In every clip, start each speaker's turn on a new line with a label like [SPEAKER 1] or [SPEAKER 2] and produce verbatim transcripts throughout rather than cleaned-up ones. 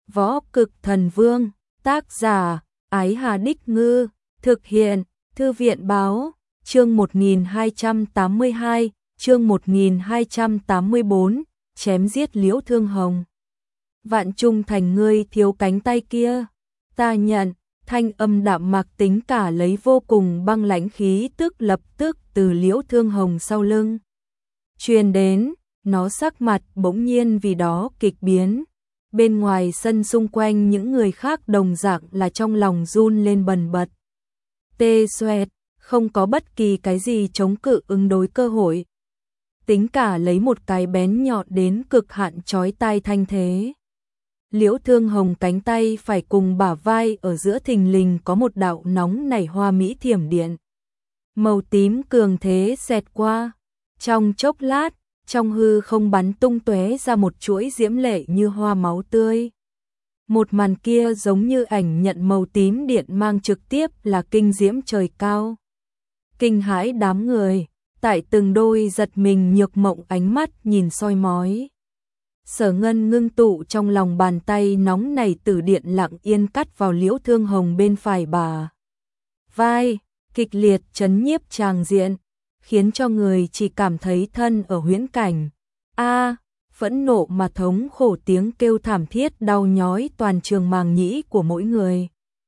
[SPEAKER 1] Võ Cực Thần Vương, tác giả, Ái Hà Đích Ngư, thực hiện, Thư viện Báo, chương một nghìn hai trăm tám mươi hai, chương một nghìn hai trăm tám mươi bốn, chém giết Liễu Thương Hồng. Vạn Trung Thành, ngươi thiếu cánh tay kia, ta nhận. Thanh âm đạm mạc Tính Cả lấy vô cùng băng lãnh khí tức lập tức từ Liễu Thương Hồng sau lưng truyền đến, nó sắc mặt bỗng nhiên vì đó kịch biến. Bên ngoài sân xung quanh những người khác đồng dạng là trong lòng run lên bần bật. Tê xoẹt, không có bất kỳ cái gì chống cự ứng đối cơ hội. Tính Cả lấy một cái bén nhọn đến cực hạn chói tai thanh thế. Liễu Thương Hồng cánh tay phải cùng bả vai ở giữa thình lình có một đạo nóng nảy hoa mỹ thiểm điện. Màu tím cường thế xẹt qua. Trong chốc lát, trong hư không bắn tung tóe ra một chuỗi diễm lệ như hoa máu tươi. Một màn kia giống như ảnh nhận màu tím điện mang trực tiếp là kinh diễm trời cao. Kinh hãi đám người, tại từng đôi giật mình nhược mộng ánh mắt nhìn soi mói. Sở Ngân ngưng tụ trong lòng bàn tay nóng này tử điện lặng yên cắt vào Liễu Thương Hồng bên phải bà vai, kịch liệt chấn nhiếp tràng diện, khiến cho người chỉ cảm thấy thân ở huyễn cảnh. A, phẫn nộ mà thống khổ tiếng kêu thảm thiết đau nhói toàn trường màng nhĩ của mỗi người.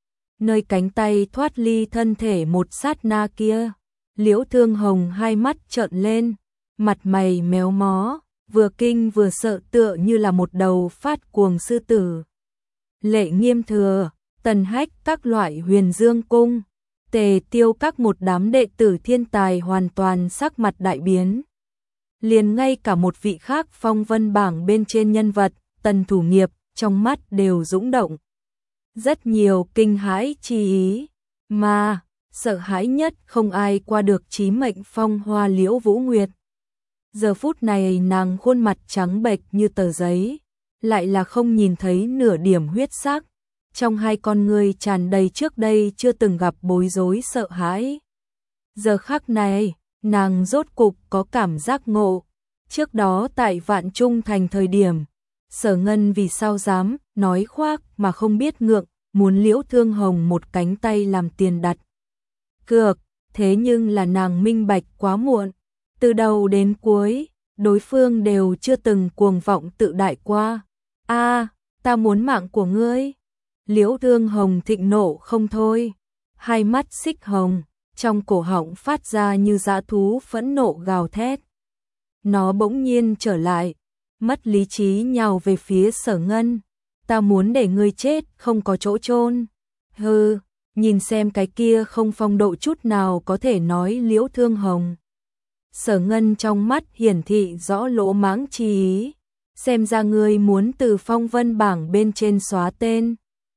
[SPEAKER 1] Nơi cánh tay thoát ly thân thể một sát na kia, Liễu Thương Hồng hai mắt trợn lên, mặt mày méo mó, vừa kinh vừa sợ tựa như là một đầu phát cuồng sư tử. Lệ Nghiêm Thừa, Tần Hách các loại Huyền Dương Cung, Tề Tiêu các một đám đệ tử thiên tài hoàn toàn sắc mặt đại biến. Liền ngay cả một vị khác phong vân bảng bên trên nhân vật, Tần Thủ Nghiệp, trong mắt đều dũng động. Rất nhiều kinh hãi chi ý, mà sợ hãi nhất không ai qua được chí mệnh phong hoa Liễu Vũ Nguyệt. Giờ phút này nàng khuôn mặt trắng bệch như tờ giấy, lại là không nhìn thấy nửa điểm huyết sắc. Trong hai con ngươi tràn đầy trước đây chưa từng gặp bối rối sợ hãi. Giờ khắc này, nàng rốt cục có cảm giác ngộ. Trước đó tại Vạn Trung Thành thời điểm, Sở Ngân vì sao dám nói khoác mà không biết ngượng, muốn Liễu Thương Hồng một cánh tay làm tiền đặt cược, thế nhưng là nàng minh bạch quá muộn. Từ đầu đến cuối, đối phương đều chưa từng cuồng vọng tự đại qua. A, ta muốn mạng của ngươi. Liễu Thương Hồng thịnh nộ không thôi, hai mắt xích hồng, trong cổ họng phát ra như dã thú phẫn nộ gào thét. Nó bỗng nhiên trở lại, mất lý trí nhào về phía Sở Ngân. Ta muốn để ngươi chết không có chỗ chôn. Hừ, nhìn xem cái kia không phong độ chút nào có thể nói Liễu Thương Hồng. Sở Ngân trong mắt hiển thị rõ lỗ mãng chi ý, xem ra ngươi muốn từ phong vân bảng bên trên xóa tên.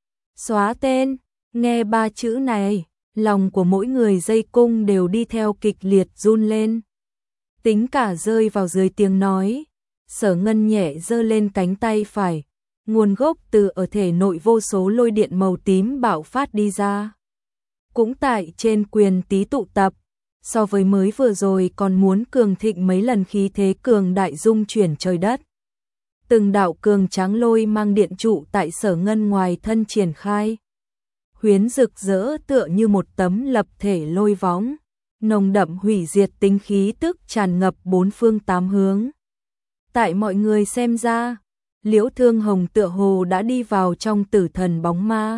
[SPEAKER 1] Xóa tên, nghe ba chữ này, lòng của mỗi người dây cung đều đi theo kịch liệt run lên. Tính Cả rơi vào dưới tiếng nói, Sở Ngân nhẹ giơ lên cánh tay phải, nguồn gốc từ ở thể nội vô số lôi điện màu tím bạo phát đi ra. Cũng tại trên quyền tí tụ tập, so với mới vừa rồi còn muốn cường thịnh mấy lần khí thế cường đại dung chuyển trời đất. Từng đạo cường tráng lôi mang điện trụ tại Sở Ngân ngoài thân triển khai. Huyến rực rỡ tựa như một tấm lập thể lôi võng, nồng đậm hủy diệt tinh khí tức tràn ngập bốn phương tám hướng. Tại mọi người xem ra, Liễu Thương Hồng tựa hồ đã đi vào trong tử thần bóng ma.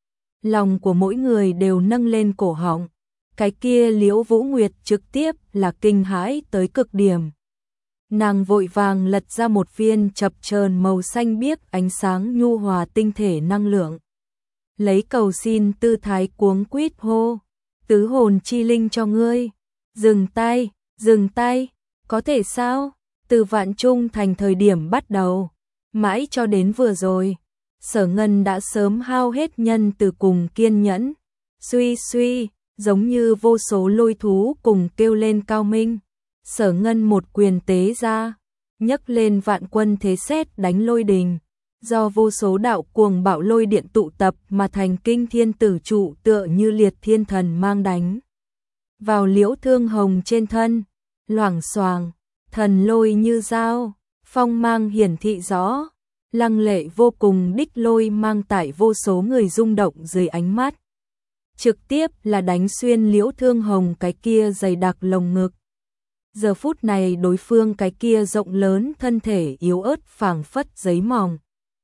[SPEAKER 1] Lòng của mỗi người đều nâng lên cổ họng. Cái kia Liễu Vũ Nguyệt trực tiếp là kinh hãi tới cực điểm. Nàng vội vàng lật ra một viên chập chờn màu xanh biếc ánh sáng nhu hòa tinh thể năng lượng. Lấy cầu xin tư thái cuống quýt hô, tứ hồn chi linh cho ngươi. Dừng tay, dừng tay, có thể sao? Từ Vạn Trung Thành thời điểm bắt đầu, mãi cho đến vừa rồi, Sở Ngân đã sớm hao hết nhân từ cùng kiên nhẫn. Suy suy, giống như vô số lôi thú cùng kêu lên cao minh. Sở Ngân một quyền tế ra, nhấc lên vạn quân thế sét đánh lôi đình, do vô số đạo cuồng bạo lôi điện tụ tập mà thành kinh thiên tử trụ tựa như liệt thiên thần mang đánh vào Liễu Thương Hồng trên thân. Loảng xoảng, thần lôi như dao, phong mang hiển thị rõ, lăng lệ vô cùng, đích lôi mang tại vô số người rung động dưới ánh mắt. Trực tiếp là đánh xuyên Liễu Thương Hồng cái kia dày đặc lồng ngực. Giờ phút này đối phương cái kia rộng lớn thân thể yếu ớt phảng phất giấy mỏng.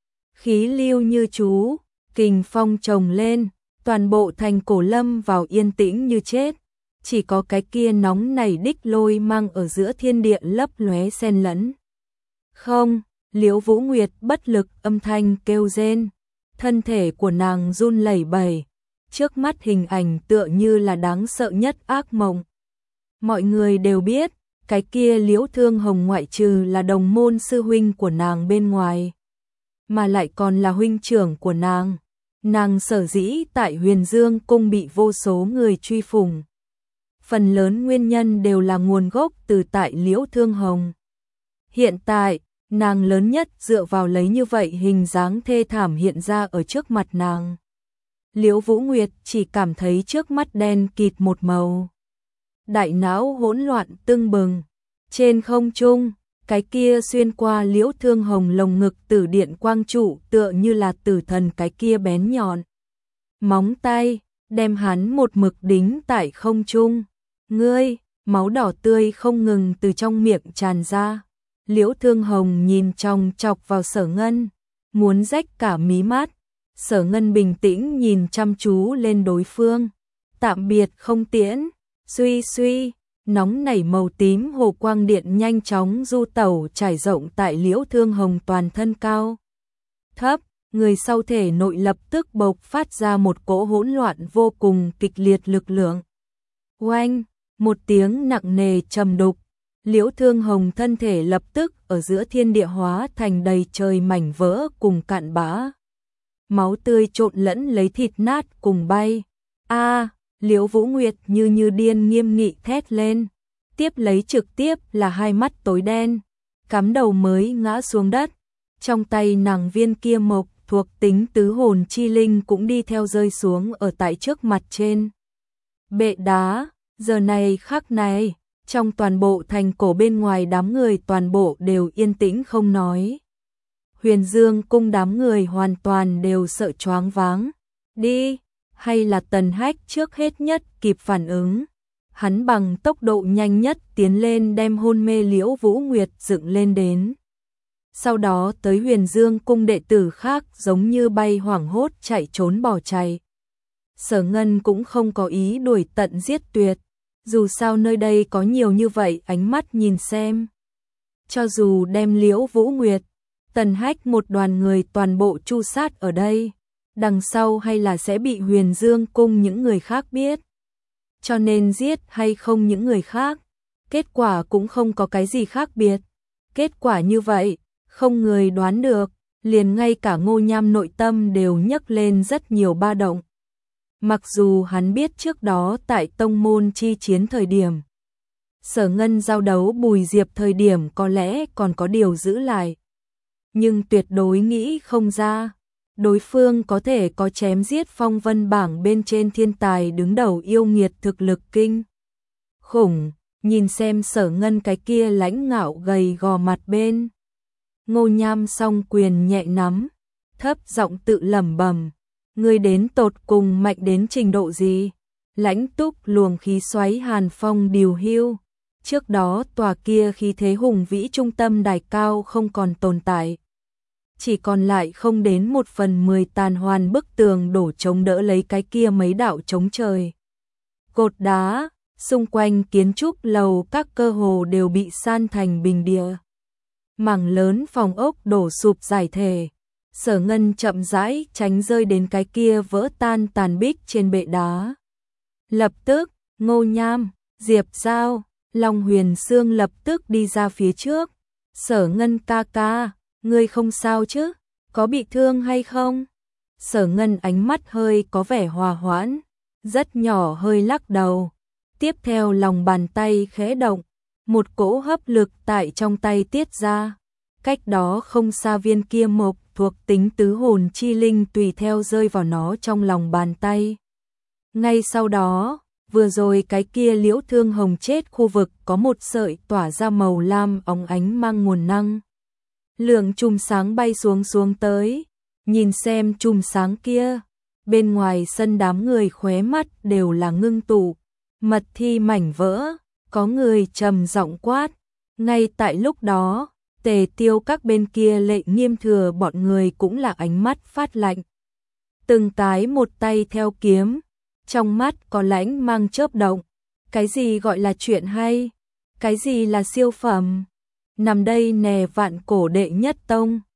[SPEAKER 1] Khí lưu như chú, kình phong trồng lên, toàn bộ thành cổ lâm vào yên tĩnh như chết. Chỉ có cái kia nóng nảy đích lôi mang ở giữa thiên địa lấp lóe xen lẫn. Không, Liễu Vũ Nguyệt bất lực âm thanh kêu rên. Thân thể của nàng run lẩy bẩy. Trước mắt hình ảnh tựa như là đáng sợ nhất ác mộng. Mọi người đều biết, cái kia Liễu Thương Hồng ngoại trừ là đồng môn sư huynh của nàng bên ngoài, mà lại còn là huynh trưởng của nàng. Nàng sở dĩ tại Huyền Dương Cung bị vô số người truy phủng. Phần lớn nguyên nhân đều là nguồn gốc từ tại Liễu Thương Hồng. Hiện tại, nàng lớn nhất dựa vào lấy như vậy hình dáng thê thảm hiện ra ở trước mặt nàng. Liễu Vũ Nguyệt chỉ cảm thấy trước mắt đen kịt một màu. Đại não hỗn loạn tưng bừng. Trên không trung, cái kia xuyên qua Liễu Thương Hồng lồng ngực tử điện quang trụ tựa như là tử thần cái kia bén nhọn. Móng tay, đem hắn một mực đính tại không trung. Ngươi, máu đỏ tươi không ngừng từ trong miệng tràn ra. Liễu Thương Hồng nhìn chòng chọc vào Sở Ngân, muốn rách cả mí mắt. Sở Ngân bình tĩnh nhìn chăm chú lên đối phương. Tạm biệt không tiễn, suy suy, nóng nảy màu tím hồ quang điện nhanh chóng du tẩu trải rộng tại Liễu Thương Hồng toàn thân cao thấp, người sau thể nội lập tức bộc phát ra một cỗ hỗn loạn vô cùng kịch liệt lực lượng. Oanh, một tiếng nặng nề trầm đục, Liễu Thương Hồng thân thể lập tức ở giữa thiên địa hóa thành đầy trời mảnh vỡ cùng cạn bã. Máu tươi trộn lẫn lấy thịt nát cùng bay. A, Liễu Vũ Nguyệt như như điên nghiêm nghị thét lên, tiếp lấy trực tiếp là hai mắt tối đen, cắm đầu mới ngã xuống đất. Trong tay nàng viên kia mộc thuộc tính tứ hồn chi linh cũng đi theo rơi xuống ở tại trước mặt trên bệ đá. Giờ này khắc này, trong toàn bộ thành cổ bên ngoài đám người toàn bộ đều yên tĩnh không nói. Huyền Dương Cung đám người hoàn toàn đều sợ choáng váng. Đi, hay là Tần Hách trước hết nhất kịp phản ứng. Hắn bằng tốc độ nhanh nhất tiến lên đem hôn mê Liễu Vũ Nguyệt dựng lên đến. Sau đó tới Huyền Dương Cung đệ tử khác giống như bay hoảng hốt chạy trốn bỏ chạy. Sở Ngân cũng không có ý đuổi tận giết tuyệt. Dù sao nơi đây có nhiều như vậy ánh mắt nhìn xem. Cho dù đem Liễu Vũ Nguyệt, Tần Hách một đoàn người toàn bộ tru sát ở đây, đằng sau hay là sẽ bị Huyền Dương Cung những người khác biết. Cho nên giết hay không những người khác, kết quả cũng không có cái gì khác biệt. Kết quả như vậy, không người đoán được, liền ngay cả Ngô Nham nội tâm đều nhấc lên rất nhiều ba động. Mặc dù hắn biết trước đó tại tông môn chi chiến thời điểm, Sở Ngân giao đấu Bùi Diệp thời điểm có lẽ còn có điều giữ lại. Nhưng tuyệt đối nghĩ không ra, đối phương có thể có chém giết phong vân bảng bên trên thiên tài đứng đầu yêu nghiệt thực lực kinh khủng. Nhìn xem Sở Ngân cái kia lãnh ngạo gầy gò mặt bên. Ngô Nham song quyền nhẹ nắm, thấp giọng tự lẩm bẩm, ngươi đến tột cùng mạnh đến trình độ gì? Lãnh túc luồng khí xoáy hàn phong điều hưu. Trước đó tòa kia khí thế hùng vĩ trung tâm đài cao không còn tồn tại. Chỉ còn lại không đến một phần mười tàn hoàn bức tường đổ chống đỡ lấy cái kia mấy đạo chống trời. Cột đá, xung quanh kiến trúc lầu các cơ hồ đều bị san thành bình địa. Mảng lớn phòng ốc đổ sụp giải thể. Sở Ngân chậm rãi tránh rơi đến cái kia vỡ tan tàn bích trên bệ đá. Lập tức, Ngô Nham, Diệp Giao, Long Huyền Sương lập tức đi ra phía trước. Sở Ngân ca ca, ngươi không sao chứ? Có bị thương hay không? Sở Ngân ánh mắt hơi có vẻ hòa hoãn, rất nhỏ hơi lắc đầu. Tiếp theo lòng bàn tay khẽ động, một cỗ hấp lực tại trong tay tiết ra. Cách đó không xa viên kia mộc thuộc tính tứ hồn chi linh tùy theo rơi vào nó trong lòng bàn tay. Ngay sau đó, vừa rồi cái kia Liễu Thương Hồng chết khu vực có một sợi tỏa ra màu lam óng ánh mang nguồn năng Lượng chùm sáng bay xuống xuống tới, nhìn xem chùm sáng kia, bên ngoài sân đám người khóe mắt đều là ngưng tụ, mật thi mảnh vỡ, có người trầm giọng quát. Ngay tại lúc đó, Tề Tiêu các bên kia Lệ Nghiêm Thừa bọn người cũng là ánh mắt phát lạnh. Từng tái một tay theo kiếm, trong mắt có lãnh mang chớp động. Cái gì gọi là chuyện hay? Cái gì là siêu phẩm? Nằm đây nè vạn cổ đệ nhất tông.